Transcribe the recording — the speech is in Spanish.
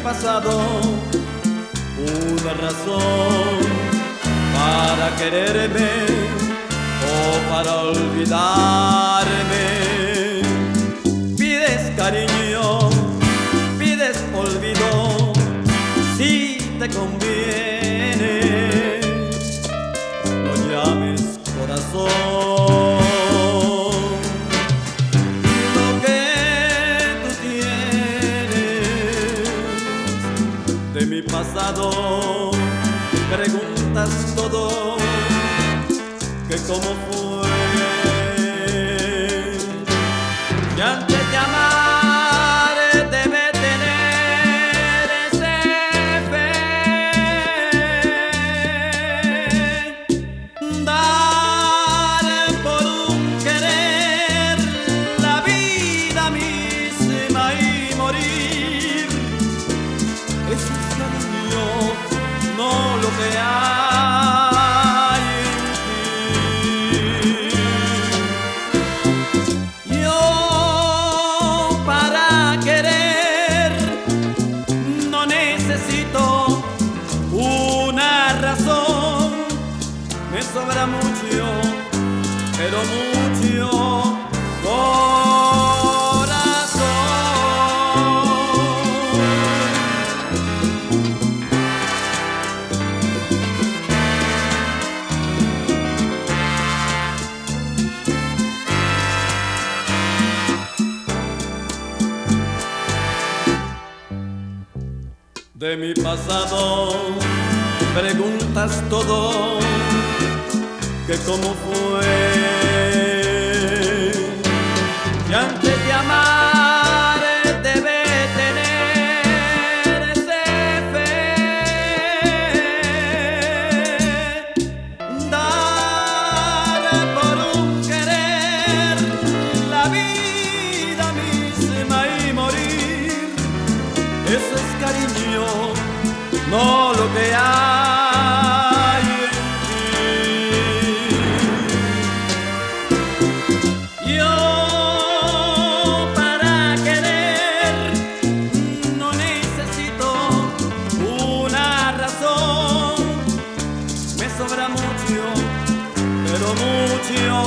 pasado una razón para quererme o para olvidarme. Pides cariño, pides olvido, si te conviene. No llames corazón. Lo que tú tienes de mi pasado, preguntas todo, que cómo fue. Y antes de amar debe tener ese fe, dar por un querer la vida misma y morir. Eso es cariño, no lo que hay en ti. Yo para querer no necesito una razón, me sobra mucho, pero mucho corazón. De mi pasado preguntas todo, que cómo fue. Y antes de amar debe tener ese fe, dar por un querer la vida misma y morir. Eso es cariño, no lo que hay en ti. Yo para querer no necesito una razón, me sobra mucho, pero mucho